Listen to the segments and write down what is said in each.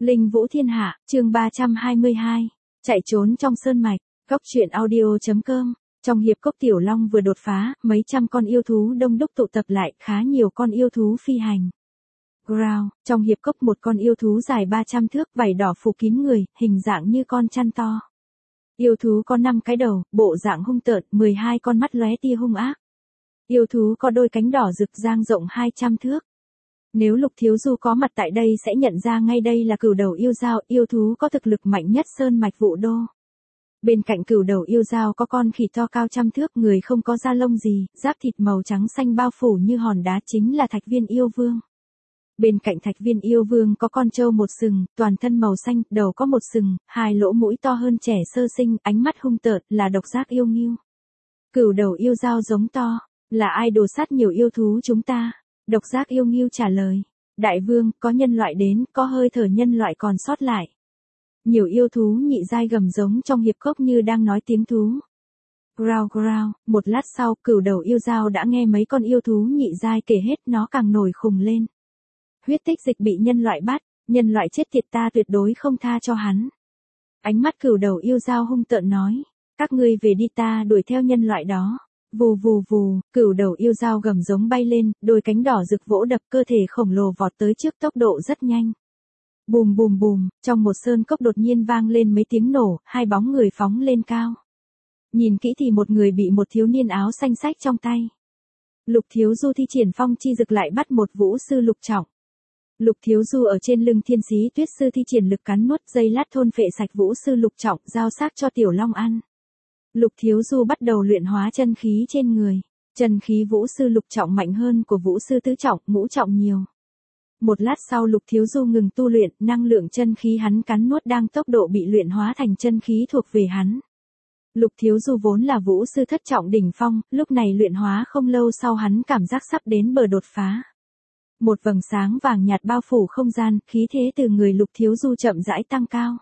Linh Vũ Thiên Hạ, chương 322. Chạy trốn trong sơn mạch. Góc truyện audio.com. Trong hiệp cốc Tiểu Long vừa đột phá, mấy trăm con yêu thú đông đúc tụ tập lại, khá nhiều con yêu thú phi hành. Growl, trong hiệp cốc một con yêu thú dài 300 thước, vảy đỏ phủ kín người, hình dạng như con chăn to. Yêu thú có 5 cái đầu, bộ dạng hung tợn, 12 con mắt lóe tia hung ác. Yêu thú có đôi cánh đỏ rực dang rộng 200 thước. Nếu Lục Thiếu Du có mặt tại đây sẽ nhận ra ngay đây là cửu đầu yêu dao, yêu thú có thực lực mạnh nhất sơn mạch Vũ Đô. Bên cạnh cửu đầu yêu dao có con khỉ to cao trăm thước, người không có da lông gì, giáp thịt màu trắng xanh bao phủ như hòn đá, chính là Thạch Viên Yêu Vương. Bên cạnh Thạch Viên Yêu Vương có con trâu một sừng, toàn thân màu xanh, đầu có một sừng, 2 lỗ mũi to hơn trẻ sơ sinh, ánh mắt hung tợn, là độc giác yêu ngưu. Cửu đầu yêu dao giống to, là ai đổ sát nhiều yêu thú chúng ta? Độc giác yêu ngưu trả lời, đại vương, có nhân loại đến, có hơi thở nhân loại còn sót lại. Nhiều yêu thú nhị giai gầm giống trong hiệp cốc như đang nói tiếng thú. Growl growl, một lát sau, cửu đầu yêu dao đã nghe mấy con yêu thú nhị giai kể hết, nó càng nổi khùng lên. Huyết tích dịch bị nhân loại bắt, nhân loại chết tiệt, ta tuyệt đối không tha cho hắn. Ánh mắt cửu đầu yêu dao hung tợn nói, các ngươi về đi, ta đuổi theo nhân loại đó. Vù vù vù, cửu đầu yêu dao gầm giống bay lên, đôi cánh đỏ rực vỗ đập, cơ thể khổng lồ vọt tới trước, tốc độ rất nhanh. Bùm bùm bùm, trong một sơn cốc đột nhiên vang lên mấy tiếng nổ, 2 bóng người phóng lên cao. Nhìn kỹ thì một người bị một thiếu niên áo xanh xách trong tay. Lục Thiếu Du thi triển phong chi dực lại bắt một vũ sư lục trọng. Lục Thiếu Du ở trên lưng thiên sĩ tuyết sư thi triển lực cắn nuốt, dây lát thôn phệ sạch vũ sư lục trọng, giao xác cho Tiểu Long ăn. Lục Thiếu Du bắt đầu luyện hóa chân khí trên người. Chân khí vũ sư lục trọng mạnh hơn của vũ sư tứ trọng, ngũ trọng nhiều. Một lát sau Lục Thiếu Du ngừng tu luyện, năng lượng chân khí hắn cắn nuốt đang tốc độ bị luyện hóa thành chân khí thuộc về hắn. Lục Thiếu Du vốn là vũ sư thất trọng đỉnh phong, lúc này luyện hóa không lâu sau hắn cảm giác sắp đến bờ đột phá. Một vầng sáng vàng nhạt bao phủ không gian, khí thế từ người Lục Thiếu Du chậm rãi tăng cao.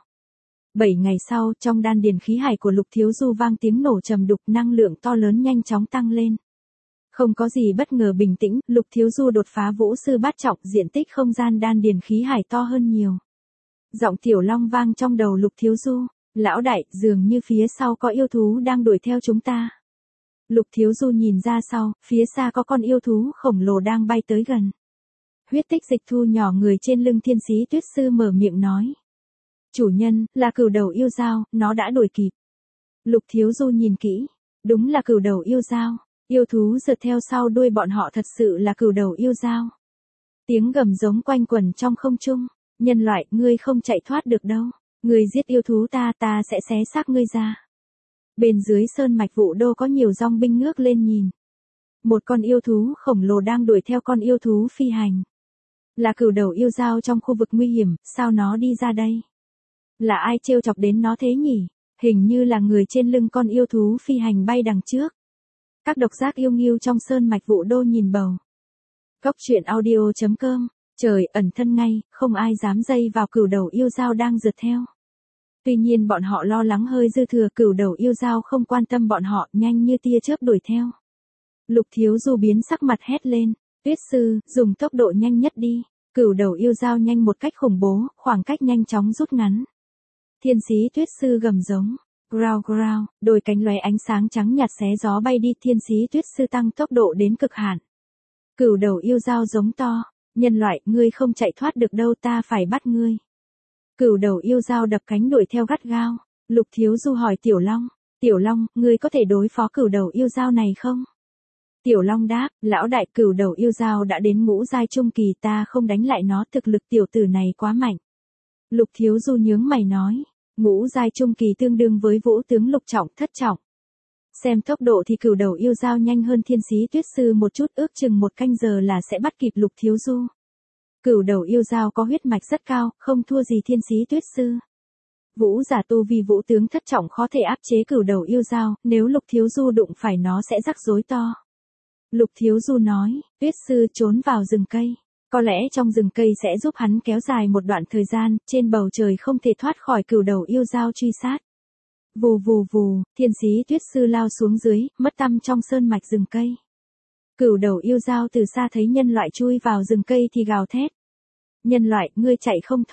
7 ngày sau, trong đan điền khí hải của Lục Thiếu Du vang tiếng nổ trầm đục, năng lượng to lớn nhanh chóng tăng lên. Không có gì bất ngờ, bình tĩnh, Lục Thiếu Du đột phá vũ sư bát trọng, diện tích không gian đan điền khí hải to hơn nhiều. Giọng Tiểu Long vang trong đầu Lục Thiếu Du, lão đại, dường như phía sau có yêu thú đang đuổi theo chúng ta. Lục Thiếu Du nhìn ra sau, phía xa có con yêu thú khổng lồ đang bay tới gần. Huyết tích dịch thu nhỏ người trên lưng thiên sĩ tuyết sư mở miệng nói. Chủ nhân, là cửu đầu yêu dao, nó đã đuổi kịp. Lục Thiếu Du nhìn kỹ, đúng là cửu đầu yêu dao, yêu thú rượt theo sau đuôi bọn họ thật sự là cửu đầu yêu dao. Tiếng gầm giống quanh quẩn trong không trung, nhân loại, ngươi không chạy thoát được đâu, ngươi giết yêu thú ta sẽ xé xác ngươi ra. Bên dưới sơn mạch Vũ Đô có nhiều dòng binh ngước lên nhìn. Một con yêu thú khổng lồ đang đuổi theo con yêu thú phi hành. Là cửu đầu yêu dao trong khu vực nguy hiểm, sao nó đi ra đây? Là ai trêu chọc đến nó thế nhỉ? Hình như là người trên lưng con yêu thú phi hành bay đằng trước. Các độc giác yêu ngưu trong sơn mạch Vũ Đô nhìn bầu. Góc truyện audio.com. Trời, ẩn thân ngay, không ai dám dây vào cửu đầu yêu dao đang rượt theo. Tuy nhiên bọn họ lo lắng hơi dư thừa, cửu đầu yêu dao không quan tâm bọn họ, nhanh như tia chớp đuổi theo. Lục Thiếu Du biến sắc mặt hét lên, tuyết sư, dùng tốc độ nhanh nhất đi. Cửu đầu yêu dao nhanh một cách khủng bố, khoảng cách nhanh chóng rút ngắn. Thiên sĩ tuyết sư gầm giống, growl growl, đôi cánh lóe ánh sáng trắng nhạt xé gió bay đi, thiên sĩ tuyết sư tăng tốc độ đến cực hạn. Cửu đầu yêu dao giống to, nhân loại, ngươi không chạy thoát được đâu, ta phải bắt ngươi. Cửu đầu yêu dao đập cánh đuổi theo gắt gao. Lục Thiếu Du hỏi Tiểu Long, ngươi có thể đối phó cửu đầu yêu dao này không? Tiểu Long đáp, lão đại, cửu đầu yêu dao đã đến ngũ giai trung kỳ, ta không đánh lại nó, thực lực tiểu tử này quá mạnh. Lục Thiếu Du nhướng mày nói, ngũ giai trung kỳ tương đương với vũ tướng lục trọng thất trọng. Xem tốc độ thì cửu đầu yêu dao nhanh hơn thiên sĩ tuyết sư một chút, ước chừng 1 canh giờ là sẽ bắt kịp Lục Thiếu Du. Cửu đầu yêu dao có huyết mạch rất cao, không thua gì thiên sĩ tuyết sư. Vũ giả tu vi vũ tướng thất trọng khó thể áp chế cửu đầu yêu dao, nếu Lục Thiếu Du đụng phải nó sẽ rắc rối to. Lục Thiếu Du nói, tuyết sư trốn vào rừng cây. Có lẽ trong rừng cây sẽ giúp hắn kéo dài một đoạn thời gian, trên bầu trời không thể thoát khỏi cửu đầu yêu dao truy sát. Vù vù vù, thiên sĩ tuyết sư lao xuống dưới, mất tăm trong sơn mạch rừng cây. Cửu đầu yêu dao từ xa thấy nhân loại chui vào rừng cây thì gào thét. Nhân loại, ngươi chạy không thoát.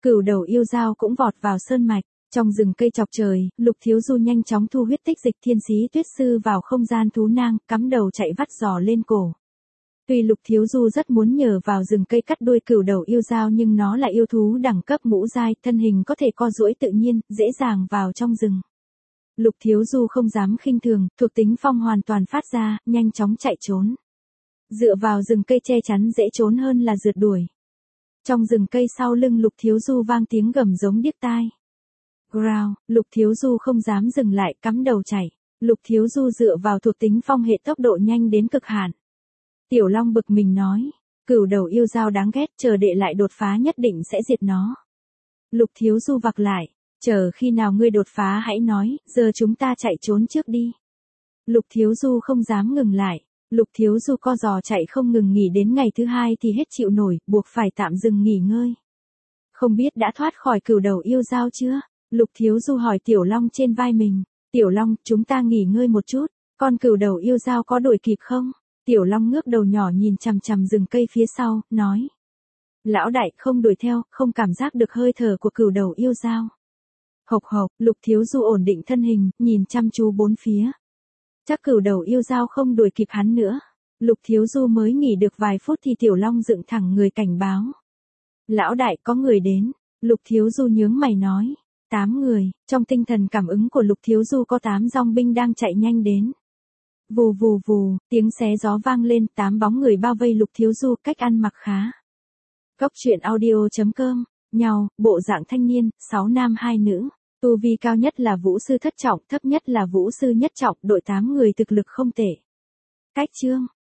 Cửu đầu yêu dao cũng vọt vào sơn mạch. Trong rừng cây chọc trời, Lục Thiếu Du nhanh chóng thu huyết tích dịch thiên sĩ tuyết sư vào không gian thú nang, cắm đầu chạy vắt giò lên cổ. Tuy Lục Thiếu Du rất muốn nhờ vào rừng cây cắt đuôi cửu đầu yêu dao nhưng nó là yêu thú đẳng cấp ngũ giai, thân hình có thể co duỗi tự nhiên, dễ dàng vào trong rừng. Lục Thiếu Du không dám khinh thường, thuộc tính phong hoàn toàn phát ra, nhanh chóng chạy trốn. Dựa vào rừng cây che chắn dễ trốn hơn là rượt đuổi. Trong rừng cây sau lưng Lục Thiếu Du vang tiếng gầm giống điếc tai. Growl, Lục Thiếu Du không dám dừng lại, cắm đầu chạy. Lục Thiếu Du dựa vào thuộc tính phong hệ tốc độ nhanh đến cực hạn. Tiểu Long bực mình nói, cửu đầu yêu dao đáng ghét, chờ đệ lại đột phá nhất định sẽ diệt nó. Lục Thiếu Du vặc lại, chờ khi nào ngươi đột phá hãy nói, giờ chúng ta chạy trốn trước đi. Lục Thiếu Du không dám ngừng lại. Lục Thiếu Du co giò chạy không ngừng nghỉ đến ngày thứ hai thì hết chịu nổi, buộc phải tạm dừng nghỉ ngơi. Không biết đã thoát khỏi cửu đầu yêu dao chưa? Lục Thiếu Du hỏi Tiểu Long trên vai mình. Tiểu Long, chúng ta nghỉ ngơi một chút, con cửu đầu yêu dao có đuổi kịp không? Tiểu Long ngước đầu nhỏ nhìn chằm chằm rừng cây phía sau, nói. Lão đại không đuổi theo, không cảm giác được hơi thở của cửu đầu yêu dao. Hộc hộc, Lục Thiếu Du ổn định thân hình, nhìn chăm chú bốn phía. Chắc cửu đầu yêu dao không đuổi kịp hắn nữa. Lục Thiếu Du mới nghỉ được vài phút thì Tiểu Long dựng thẳng người cảnh báo. Lão đại có người đến. Lục Thiếu Du nhướng mày nói. 8 người, trong tinh thần cảm ứng của Lục Thiếu Du có 8 dòng binh đang chạy nhanh đến. Vù vù vù, tiếng xé gió vang lên, 8 bóng người bao vây Lục Thiếu Du, cách ăn mặc khá. Cốc truyện audio.com, nhau, bộ dạng thanh niên, 6 nam 2 nữ. Tu vi cao nhất là vũ sư thất trọng, thấp nhất là vũ sư nhất trọng, đội 8 người thực lực không tệ. Cách chương